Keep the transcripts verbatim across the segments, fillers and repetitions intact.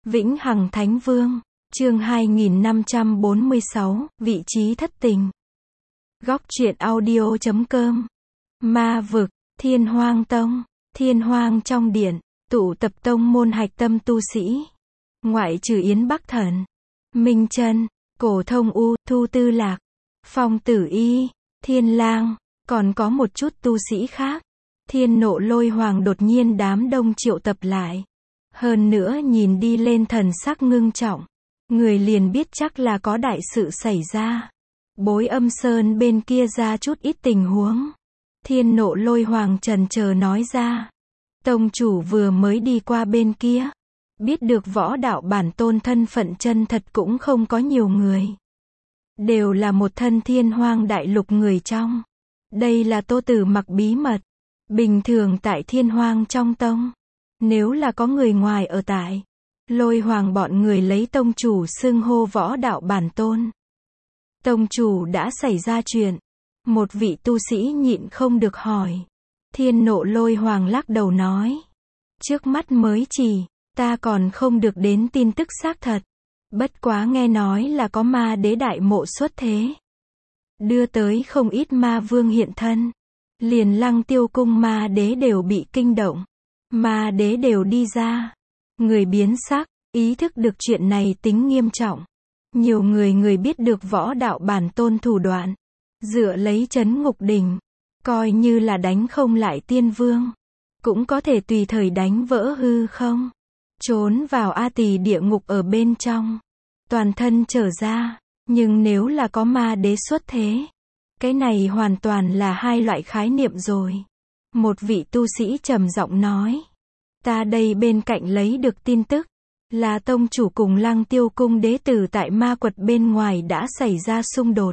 Vĩnh Hằng Thánh Vương, chương hai nghìn năm trăm bốn mươi sáu, vị trí thất tình. Góc truyện audio chấm com. Ma vực, Thiên Hoang Tông, Thiên Hoang trong điện, tụ tập tông môn hạch tâm tu sĩ. Ngoại trừ Yến Bắc Thần, Minh Chân, Cổ Thông U, Thu Tư Lạc, Phong Tử Y, Thiên Lang, còn có một chút tu sĩ khác. Thiên Nộ Lôi Hoàng đột nhiên đám đông triệu tập lại. Hơn nữa nhìn đi lên thần sắc ngưng trọng. Người liền biết chắc là có đại sự xảy ra. Bối Âm Sơn bên kia ra chút ít tình huống. Thiên Nộ Lôi Hoàng chần chờ nói ra. Tông chủ vừa mới đi qua bên kia. Biết được võ đạo bản tôn thân phận chân thật cũng không có nhiều người. Đều là một thân thiên hoang đại lục người trong. Đây là Tô Tử Mặc bí mật. Bình thường tại thiên hoang trong tông. Nếu là có người ngoài ở tại. Lôi Hoàng bọn người lấy tông chủ xưng hô võ đạo bản tôn. Tông chủ đã xảy ra chuyện. Một vị tu sĩ nhịn không được hỏi. Thiên Nộ Lôi Hoàng lắc đầu nói. Trước mắt mới chỉ, ta còn không được đến tin tức xác thật. Bất quá nghe nói là có ma đế đại mộ xuất thế. Đưa tới không ít ma vương hiện thân. Liền Lăng Tiêu cung ma đế đều bị kinh động. Ma đế đều đi ra. Người biến sắc, ý thức được chuyện này tính nghiêm trọng. Nhiều người người biết được võ đạo bản tôn thủ đoạn. Dựa lấy trấn ngục đỉnh. Coi như là đánh không lại tiên vương. Cũng có thể tùy thời đánh vỡ hư không. Trốn vào A Tỳ địa ngục ở bên trong. Toàn thân trở ra. Nhưng nếu là có ma đế xuất thế. Cái này hoàn toàn là hai loại khái niệm rồi. Một vị tu sĩ trầm giọng nói. Ta đây bên cạnh lấy được tin tức. Là tông chủ cùng Lăng Tiêu cung đế tử tại ma quật bên ngoài đã xảy ra xung đột.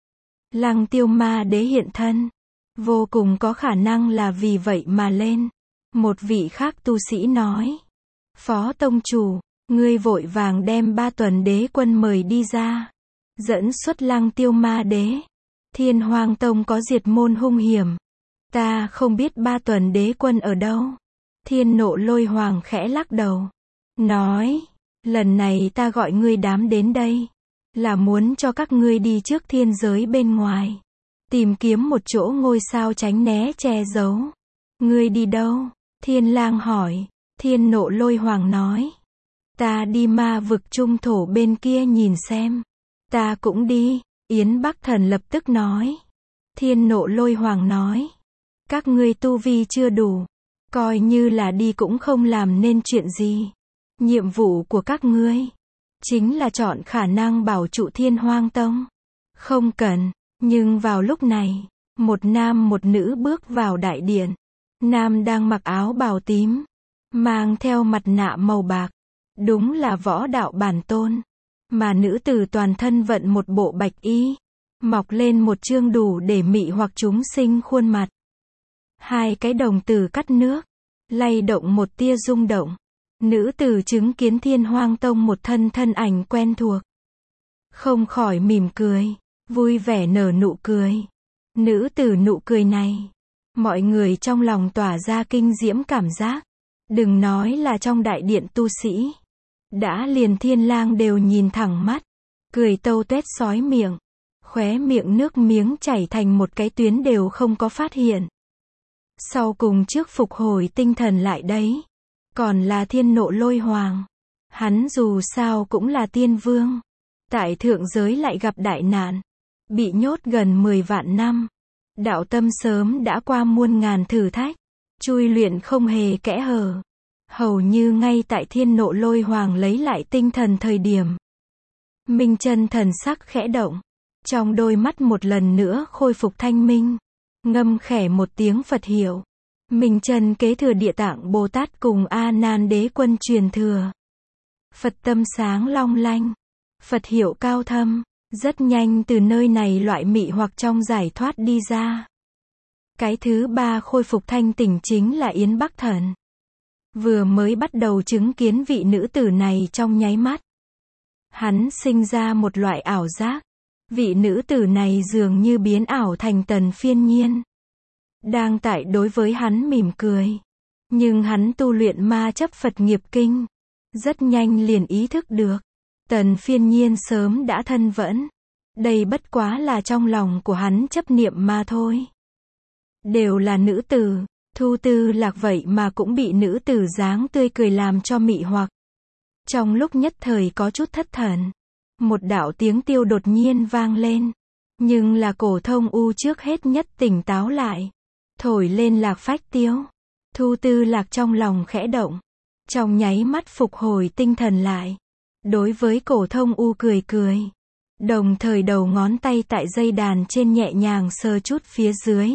Lăng Tiêu ma đế hiện thân. Vô cùng có khả năng là vì vậy mà lên. Một vị khác tu sĩ nói. Phó tông chủ, ngươi vội vàng đem ba tuần đế quân mời đi ra. Dẫn xuất Lăng Tiêu ma đế. Thiên Hoang Tông có diệt môn hung hiểm. Ta không biết ba tuần đế quân ở đâu. Thiên Nộ Lôi Hoàng khẽ lắc đầu. Nói, lần này ta gọi ngươi đám đến đây. Là muốn cho các ngươi đi trước thiên giới bên ngoài. Tìm kiếm một chỗ ngôi sao tránh né che giấu. Ngươi đi đâu? Thiên Lang hỏi. Thiên Nộ Lôi Hoàng nói. Ta đi ma vực trung thổ bên kia nhìn xem. Ta cũng đi. Yến Bắc Thần lập tức nói. Thiên Nộ Lôi Hoàng nói. Các ngươi tu vi chưa đủ. Coi như là đi cũng không làm nên chuyện gì. Nhiệm vụ của các ngươi. Chính là chọn khả năng bảo trụ Thiên Hoang Tông. Không cần. Nhưng vào lúc này. Một nam một nữ bước vào đại điện. Nam đang mặc áo bào tím. Mang theo mặt nạ màu bạc. Đúng là võ đạo bản tôn. Mà nữ tử toàn thân vận một bộ bạch y. Mọc lên một chương đủ để mị hoặc chúng sinh khuôn mặt. Hai cái đồng tử cắt nước. Lay động một tia rung động. Nữ tử chứng kiến Thiên Hoang Tông một thân thân ảnh quen thuộc. Không khỏi mỉm cười. Vui vẻ nở nụ cười. Nữ tử nụ cười này. Mọi người trong lòng tỏa ra kinh diễm cảm giác. Đừng nói là trong đại điện tu sĩ. Đã liền Thiên Lang đều nhìn thẳng mắt. Cười tâu tuét sói miệng. Khóe miệng nước miếng chảy thành một cái tuyến đều không có phát hiện. Sau cùng trước phục hồi tinh thần lại đấy. Còn là Thiên Nộ Lôi Hoàng. Hắn dù sao cũng là tiên vương. Tại thượng giới lại gặp đại nạn. Bị nhốt gần mười vạn năm. Đạo tâm sớm đã qua muôn ngàn thử thách. Chui luyện không hề kẽ hở. Hầu như ngay tại Thiên Nộ Lôi Hoàng lấy lại tinh thần thời điểm. Minh Chân thần sắc khẽ động. Trong đôi mắt một lần nữa khôi phục thanh minh. Ngâm khẽ một tiếng Phật hiệu. Minh Chân kế thừa Địa Tạng Bồ Tát cùng A Nan đế quân truyền thừa. Phật tâm sáng long lanh. Phật hiệu cao thâm. Rất nhanh từ nơi này loại mị hoặc trong giải thoát đi ra. Cái thứ ba khôi phục thanh tỉnh chính là Yến Bắc Thần. Vừa mới bắt đầu chứng kiến vị nữ tử này trong nháy mắt. Hắn sinh ra một loại ảo giác. Vị nữ tử này dường như biến ảo thành Tần Phiên Nhiên. Đang tại đối với hắn mỉm cười. Nhưng hắn tu luyện ma chấp Phật nghiệp kinh. Rất nhanh liền ý thức được. Tần Phiên Nhiên sớm đã thân vẫn. Đây bất quá là trong lòng của hắn chấp niệm mà thôi. Đều là nữ tử, Thu Tư Lạc vậy mà cũng bị nữ tử dáng tươi cười làm cho mị hoặc. Trong lúc nhất thời có chút thất thần, một đạo tiếng tiêu đột nhiên vang lên. Nhưng là Cổ Thông U trước hết nhất tỉnh táo lại, thổi lên Lạc Phách Tiêu. Thu Tư Lạc trong lòng khẽ động, trong nháy mắt phục hồi tinh thần lại. Đối với Cổ Thông U cười cười, đồng thời đầu ngón tay tại dây đàn trên nhẹ nhàng sờ chút phía dưới.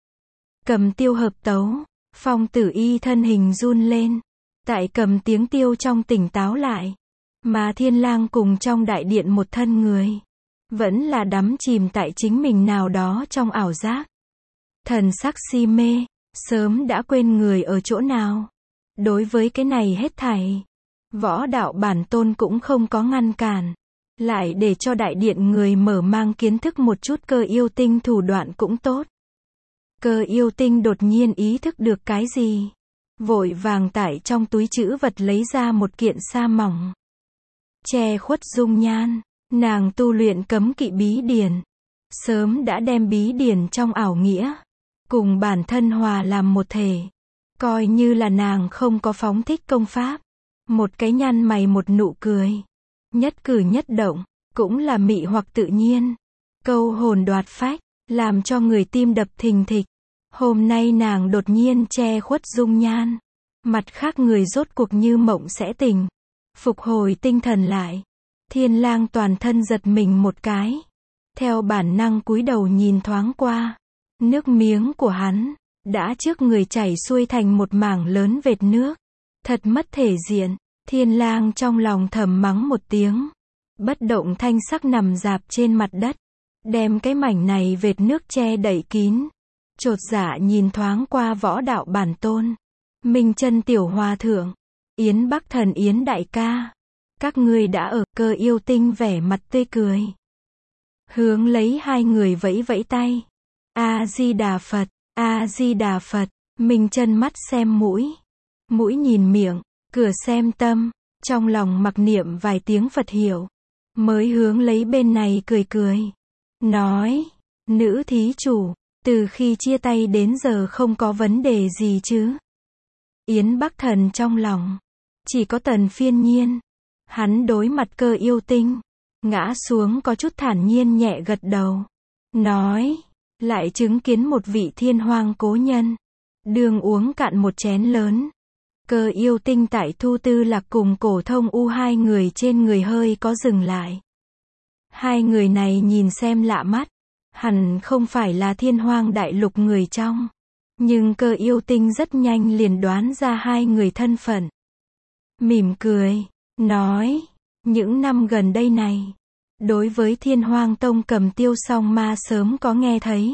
Cầm tiêu hợp tấu, Phong Tử Y thân hình run lên, tại cầm tiếng tiêu trong tỉnh táo lại, mà Thiên Lang cùng trong đại điện một thân người, vẫn là đắm chìm tại chính mình nào đó trong ảo giác. Thần sắc si mê, sớm đã quên người ở chỗ nào. Đối với cái này hết thảy, Võ Đạo Bản Tôn cũng không có ngăn cản, lại để cho đại điện người mở mang kiến thức một chút Cơ Yêu Tinh thủ đoạn cũng tốt. Cơ Yêu Tinh đột nhiên ý thức được cái gì, vội vàng tải trong túi trữ vật lấy ra một kiện sa mỏng, che khuất dung nhan. Nàng tu luyện cấm kỵ bí điển, sớm đã đem bí điển trong ảo nghĩa cùng bản thân hòa làm một thể, coi như là nàng không có phóng thích công pháp. Một cái nhăn mày một nụ cười, nhất cử nhất động cũng là mị hoặc tự nhiên, câu hồn đoạt phách, làm cho người tim đập thình thịch. Hôm nay nàng đột nhiên che khuất dung nhan, mặt khác người rốt cuộc như mộng sẽ tỉnh, phục hồi tinh thần lại. Thiên Lang toàn thân giật mình một cái, theo bản năng cúi đầu nhìn thoáng qua, nước miếng của hắn đã trước người chảy xuôi thành một mảng lớn vệt nước, thật mất thể diện. Thiên Lang trong lòng thầm mắng một tiếng, bất động thanh sắc nằm rạp trên mặt đất, đem cái mảnh này vệt nước che đậy kín. Chột dạ nhìn thoáng qua Võ Đạo Bản Tôn, Minh Chân tiểu hòa thượng, Yến Bắc Thần Yến đại ca, các ngươi đã ở. Cơ Yêu Tinh vẻ mặt tươi cười, hướng lấy hai người vẫy vẫy tay. A Di Đà Phật, A Di Đà Phật. Minh Chân mắt xem mũi, mũi nhìn miệng, cửa xem tâm, trong lòng mặc niệm vài tiếng Phật hiệu, mới hướng lấy bên này cười cười, nói: Nữ thí chủ, từ khi chia tay đến giờ không có vấn đề gì chứ? Yến Bắc Thần trong lòng chỉ có Tần Phiên Nhiên. Hắn đối mặt Cơ Yêu Tinh, ngã xuống có chút thản nhiên nhẹ gật đầu, nói: lại chứng kiến một vị thiên hoang cố nhân, đường uống cạn một chén lớn. Cơ Yêu Tinh tại Thu Tư Lạc cùng Cổ Thông U hai người trên người hơi có dừng lại. Hai người này nhìn xem lạ mắt, hẳn không phải là Thiên Hoang đại lục người trong, nhưng Cơ Yêu Tinh rất nhanh liền đoán ra hai người thân phận. Mỉm cười, nói: những năm gần đây này, đối với Thiên Hoang Tông Cầm Tiêu Song Ma sớm có nghe thấy.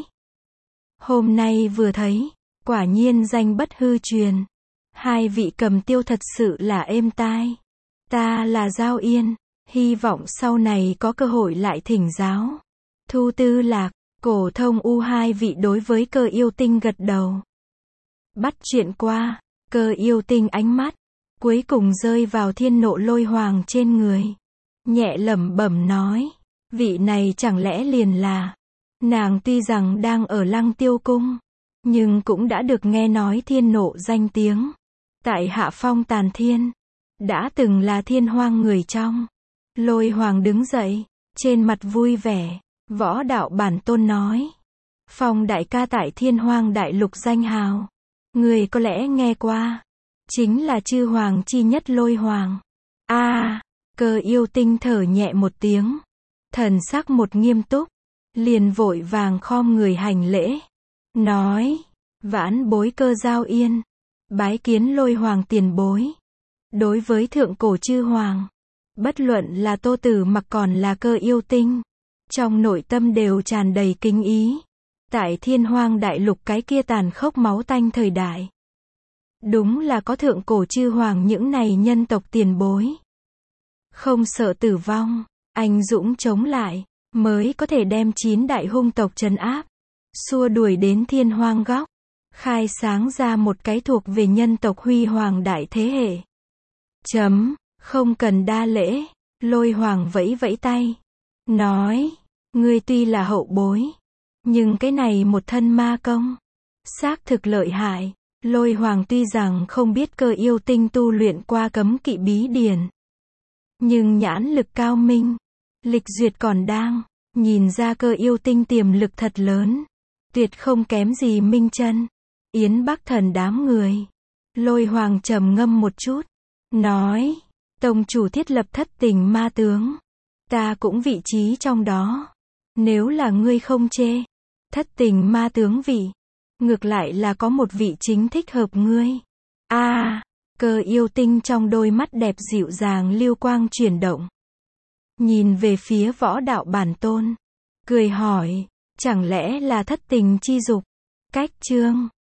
Hôm nay vừa thấy, quả nhiên danh bất hư truyền. Hai vị Cầm Tiêu thật sự là êm tai. Ta là Giao Yên, hy vọng sau này có cơ hội lại thỉnh giáo. Thu Tư Lạc, Cổ Thông U hai vị đối với Cơ Yêu Tinh gật đầu. Bắt chuyện qua, Cơ Yêu Tinh ánh mắt cuối cùng rơi vào Thiên Nộ Lôi Hoàng trên người, nhẹ lẩm bẩm nói: vị này chẳng lẽ liền là... Nàng tuy rằng đang ở Lăng Tiêu Cung, nhưng cũng đã được nghe nói Thiên Nộ danh tiếng. Tại Hạ Phong Tàn Thiên, đã từng là Thiên Hoang người trong. Lôi Hoàng đứng dậy, trên mặt vui vẻ. Võ Đạo Bản Tôn nói: Phong đại ca tại Thiên Hoang đại lục danh hào, người có lẽ nghe qua, chính là chư hoàng chi nhất Lôi Hoàng. A, à, Cơ Yêu Tinh thở nhẹ một tiếng, thần sắc một nghiêm túc, liền vội vàng khom người hành lễ, nói: vãn bối Cơ Giao Yên, bái kiến Lôi Hoàng tiền bối. Đối với thượng cổ chư hoàng, bất luận là Tô Tử Mặc còn là Cơ Yêu Tinh, trong nội tâm đều tràn đầy kính ý. Tại Thiên Hoang đại lục cái kia tàn khốc máu tanh thời đại, đúng là có thượng cổ chư hoàng những này nhân tộc tiền bối. Không sợ tử vong, anh dũng chống lại, mới có thể đem chín đại hung tộc trấn áp, xua đuổi đến Thiên Hoang góc, khai sáng ra một cái thuộc về nhân tộc huy hoàng đại thế hệ. Chấm, Không cần đa lễ, Lôi Hoàng vẫy vẫy tay. Nói, ngươi tuy là hậu bối, nhưng cái này một thân ma công, xác thực lợi hại. Lôi Hoàng tuy rằng không biết Cơ Yêu Tinh tu luyện qua cấm kỵ bí điển, nhưng nhãn lực cao minh, lịch duyệt còn đang, nhìn ra Cơ Yêu Tinh tiềm lực thật lớn, tuyệt không kém gì Minh Chân, Yến Bắc Thần đám người. Lôi Hoàng trầm ngâm một chút, nói, tông chủ thiết lập thất tình ma tướng, ta cũng vị trí trong đó. Nếu là ngươi không chê, thất tình ma tướng vị, ngược lại là có một vị chính thích hợp ngươi. A, à, Cơ Yêu Tinh trong đôi mắt đẹp dịu dàng lưu quang chuyển động, nhìn về phía Võ Đạo Bản Tôn, cười hỏi, chẳng lẽ là thất tình chi dục? Cách chương